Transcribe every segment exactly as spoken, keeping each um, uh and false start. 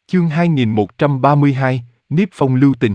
Chương hai nghìn một trăm ba mươi hai, Niếp Phong lưu tình.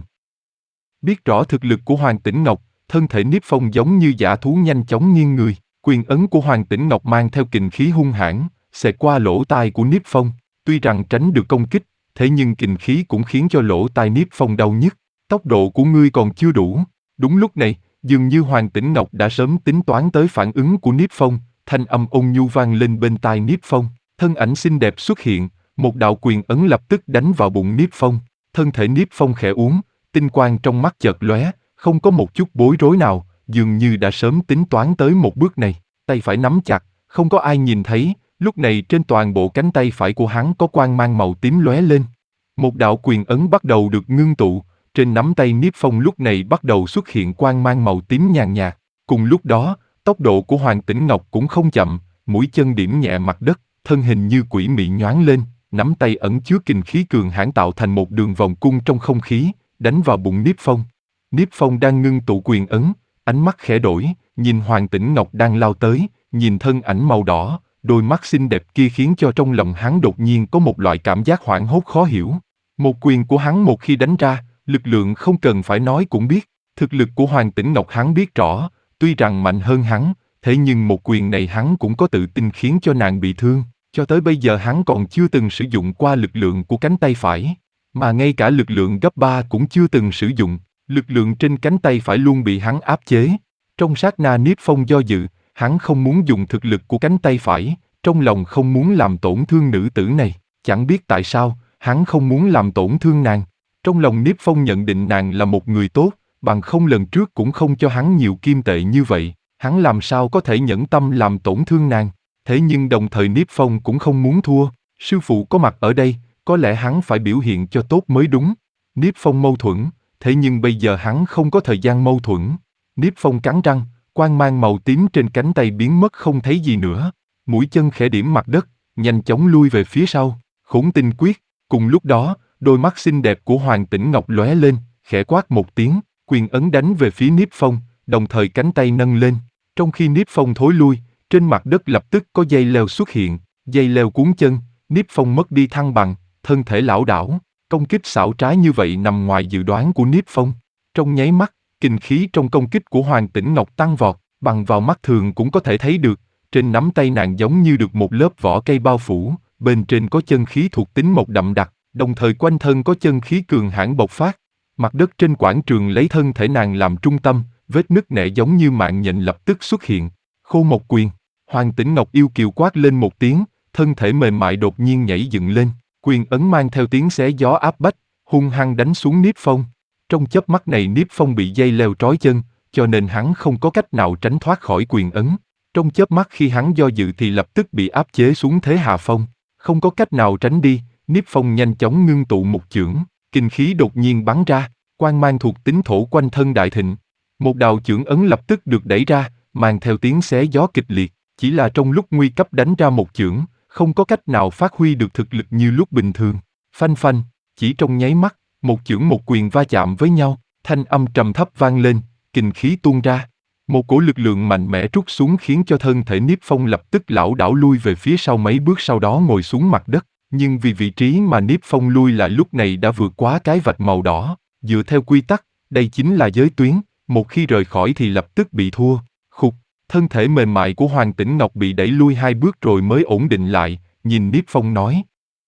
Biết rõ thực lực của Hoàng Tĩnh Ngọc, thân thể Niếp Phong giống như dã thú nhanh chóng nghiêng người, quyền ấn của Hoàng Tĩnh Ngọc mang theo kình khí hung hãn, xẹt qua lỗ tai của Niếp Phong, tuy rằng tránh được công kích, thế nhưng kình khí cũng khiến cho lỗ tai Niếp Phong đau nhức. Tốc độ của ngươi còn chưa đủ. Đúng lúc này, dường như Hoàng Tĩnh Ngọc đã sớm tính toán tới phản ứng của Niếp Phong, thanh âm ôn nhu vang lên bên tai Niếp Phong, thân ảnh xinh đẹp xuất hiện, một đạo quyền ấn lập tức đánh vào bụng Niếp Phong, thân thể Niếp Phong khẽ uốn, tinh quang trong mắt chợt lóe, không có một chút bối rối nào, dường như đã sớm tính toán tới một bước này, tay phải nắm chặt, không có ai nhìn thấy, lúc này trên toàn bộ cánh tay phải của hắn có quang mang màu tím lóe lên. Một đạo quyền ấn bắt đầu được ngưng tụ, trên nắm tay Niếp Phong lúc này bắt đầu xuất hiện quang mang màu tím nhàn nhạt. Cùng lúc đó, tốc độ của Hoàng Tĩnh Ngọc cũng không chậm, mũi chân điểm nhẹ mặt đất, thân hình như quỷ mị nhoáng lên, nắm tay ẩn chứa kình khí cường hãn tạo thành một đường vòng cung trong không khí, đánh vào bụng Niếp Phong. Niếp Phong đang ngưng tụ quyền ấn, ánh mắt khẽ đổi, nhìn Hoàng Tĩnh Ngọc đang lao tới, nhìn thân ảnh màu đỏ, đôi mắt xinh đẹp kia khiến cho trong lòng hắn đột nhiên có một loại cảm giác hoảng hốt khó hiểu. Một quyền của hắn một khi đánh ra, lực lượng không cần phải nói cũng biết, thực lực của Hoàng Tĩnh Ngọc hắn biết rõ, tuy rằng mạnh hơn hắn, thế nhưng một quyền này hắn cũng có tự tin khiến cho nàng bị thương, cho tới bây giờ hắn còn chưa từng sử dụng qua lực lượng của cánh tay phải, mà ngay cả lực lượng gấp ba cũng chưa từng sử dụng, lực lượng trên cánh tay phải luôn bị hắn áp chế. Trong sát na Niếp Phong do dự, hắn không muốn dùng thực lực của cánh tay phải, trong lòng không muốn làm tổn thương nữ tử này, chẳng biết tại sao, hắn không muốn làm tổn thương nàng. Trong lòng Niếp Phong nhận định nàng là một người tốt, bằng không lần trước cũng không cho hắn nhiều kim tệ như vậy, hắn làm sao có thể nhẫn tâm làm tổn thương nàng. Thế nhưng đồng thời Niếp Phong cũng không muốn thua, sư phụ có mặt ở đây, có lẽ hắn phải biểu hiện cho tốt mới đúng. Niếp Phong mâu thuẫn, thế nhưng bây giờ hắn không có thời gian mâu thuẫn. Niếp Phong cắn răng, quang mang màu tím trên cánh tay biến mất không thấy gì nữa, mũi chân khẽ điểm mặt đất, nhanh chóng lui về phía sau, Khốn Tinh Quyết. Cùng lúc đó, đôi mắt xinh đẹp của Hoàng Tĩnh Ngọc lóe lên, khẽ quát một tiếng, quyền ấn đánh về phía Niếp Phong, đồng thời cánh tay nâng lên. Trong khi Niếp Phong thối lui, trên mặt đất lập tức có dây leo xuất hiện, dây leo cuốn chân, Niếp Phong mất đi thăng bằng, thân thể lảo đảo, công kích xảo trá như vậy nằm ngoài dự đoán của Niếp Phong. Trong nháy mắt, kình khí trong công kích của Hoàng Tĩnh Ngọc tăng vọt, bằng vào mắt thường cũng có thể thấy được, trên nắm tay nàng giống như được một lớp vỏ cây bao phủ, bên trên có chân khí thuộc tính mộc đậm đặc, đồng thời quanh thân có chân khí cường hãn bộc phát. Mặt đất trên quảng trường lấy thân thể nàng làm trung tâm, vết nứt nẻ giống như mạng nhện lập tức xuất hiện. Khô một quyền, Hoàng Tĩnh Ngọc yêu kiều quát lên một tiếng, thân thể mềm mại đột nhiên nhảy dựng lên, quyền ấn mang theo tiếng xé gió áp bách, hung hăng đánh xuống Niếp Phong. Trong chớp mắt này Niếp Phong bị dây leo trói chân, cho nên hắn không có cách nào tránh thoát khỏi quyền ấn. Trong chớp mắt khi hắn do dự thì lập tức bị áp chế xuống thế hạ phong, không có cách nào tránh đi. Niếp Phong nhanh chóng ngưng tụ một chưởng, kình khí đột nhiên bắn ra, quang mang thuộc tính thổ quanh thân đại thịnh. Một đạo chưởng ấn lập tức được đẩy ra, mang theo tiếng xé gió kịch liệt, chỉ là trong lúc nguy cấp đánh ra một chưởng, không có cách nào phát huy được thực lực như lúc bình thường. Phanh phanh, chỉ trong nháy mắt, một chưởng một quyền va chạm với nhau, thanh âm trầm thấp vang lên, kình khí tuôn ra. Một cổ lực lượng mạnh mẽ trút xuống khiến cho thân thể Niếp Phong lập tức lảo đảo lui về phía sau mấy bước, sau đó ngồi xuống mặt đất. Nhưng vì vị trí mà Niếp Phong lui lại lúc này đã vượt quá cái vạch màu đỏ, dựa theo quy tắc, đây chính là giới tuyến, một khi rời khỏi thì lập tức bị thua. Khục, thân thể mềm mại của Hoàng Tĩnh Ngọc bị đẩy lui hai bước rồi mới ổn định lại, nhìn Niếp Phong nói.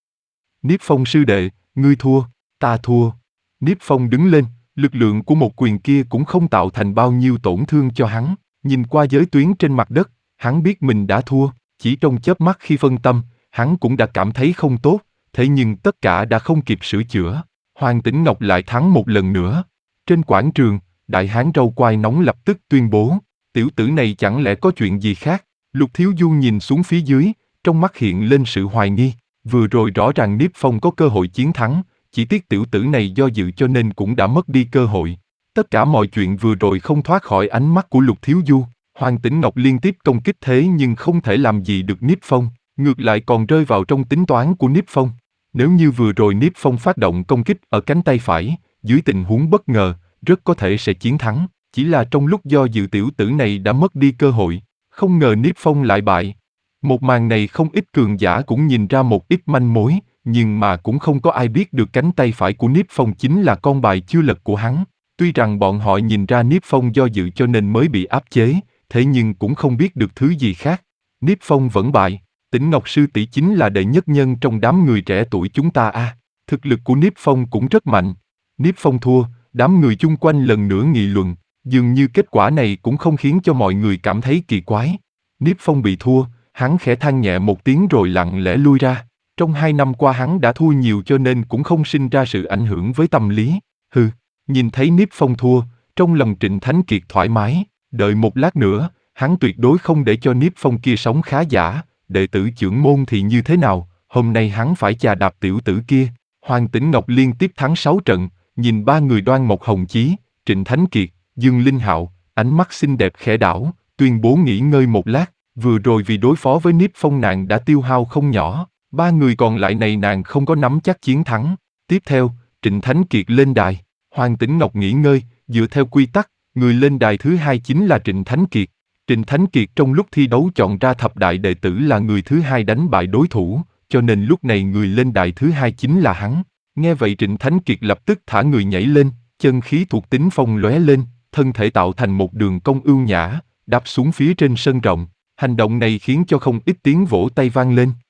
Niếp Phong sư đệ, ngươi thua, ta thua. Niếp Phong đứng lên, lực lượng của một quyền kia cũng không tạo thành bao nhiêu tổn thương cho hắn, nhìn qua giới tuyến trên mặt đất, hắn biết mình đã thua, chỉ trong chớp mắt khi phân tâm, hắn cũng đã cảm thấy không tốt, thế nhưng tất cả đã không kịp sửa chữa. Hoàng Tĩnh Ngọc lại thắng một lần nữa. Trên quảng trường, đại hán râu quai nóng lập tức tuyên bố, tiểu tử này chẳng lẽ có chuyện gì khác? Lục Thiếu Du nhìn xuống phía dưới, trong mắt hiện lên sự hoài nghi. Vừa rồi rõ ràng Niếp Phong có cơ hội chiến thắng, chỉ tiếc tiểu tử này do dự cho nên cũng đã mất đi cơ hội. Tất cả mọi chuyện vừa rồi không thoát khỏi ánh mắt của Lục Thiếu Du. Hoàng Tĩnh Ngọc liên tiếp công kích thế nhưng không thể làm gì được Niếp Phong, ngược lại còn rơi vào trong tính toán của Niếp Phong. Nếu như vừa rồi Niếp Phong phát động công kích ở cánh tay phải, dưới tình huống bất ngờ, rất có thể sẽ chiến thắng. Chỉ là trong lúc do dự tiểu tử này đã mất đi cơ hội, không ngờ Niếp Phong lại bại. Một màn này không ít cường giả cũng nhìn ra một ít manh mối, nhưng mà cũng không có ai biết được cánh tay phải của Niếp Phong chính là con bài chưa lật của hắn. Tuy rằng bọn họ nhìn ra Niếp Phong do dự cho nên mới bị áp chế, thế nhưng cũng không biết được thứ gì khác. Niếp Phong vẫn bại, Tĩnh Ngọc sư tỷ chính là đệ nhất nhân trong đám người trẻ tuổi chúng ta a. À, thực lực của Niếp Phong cũng rất mạnh. Niếp Phong thua, đám người chung quanh lần nữa nghị luận, dường như kết quả này cũng không khiến cho mọi người cảm thấy kỳ quái. Niếp Phong bị thua, hắn khẽ than nhẹ một tiếng rồi lặng lẽ lui ra. Trong hai năm qua hắn đã thua nhiều cho nên cũng không sinh ra sự ảnh hưởng với tâm lý. Hừ, nhìn thấy Niếp Phong thua, trong lòng Trịnh Thánh Kiệt thoải mái, đợi một lát nữa, hắn tuyệt đối không để cho Niếp Phong kia sống khá giả, đệ tử trưởng môn thì như thế nào, hôm nay hắn phải chà đạp tiểu tử kia. Hoàng Tĩnh Ngọc liên tiếp thắng sáu trận, nhìn ba người Đoan Mộc Hồng Chí, Trịnh Thánh Kiệt, Dương Linh Hạo, ánh mắt xinh đẹp khẽ đảo, tuyên bố nghỉ ngơi một lát, vừa rồi vì đối phó với Niếp Phong nàng đã tiêu hao không nhỏ, ba người còn lại này nàng không có nắm chắc chiến thắng. Tiếp theo, Trịnh Thánh Kiệt lên đài, Hoàng Tĩnh Ngọc nghỉ ngơi, dựa theo quy tắc, người lên đài thứ hai chính là Trịnh Thánh Kiệt. Trịnh Thánh Kiệt trong lúc thi đấu chọn ra thập đại đệ tử là người thứ hai đánh bại đối thủ, cho nên lúc này người lên đài thứ hai chính là hắn. Nghe vậy Trịnh Thánh Kiệt lập tức thả người nhảy lên, chân khí thuộc tính phong lóe lên, thân thể tạo thành một đường cong ưu nhã, đáp xuống phía trên sân rộng. Hành động này khiến cho không ít tiếng vỗ tay vang lên.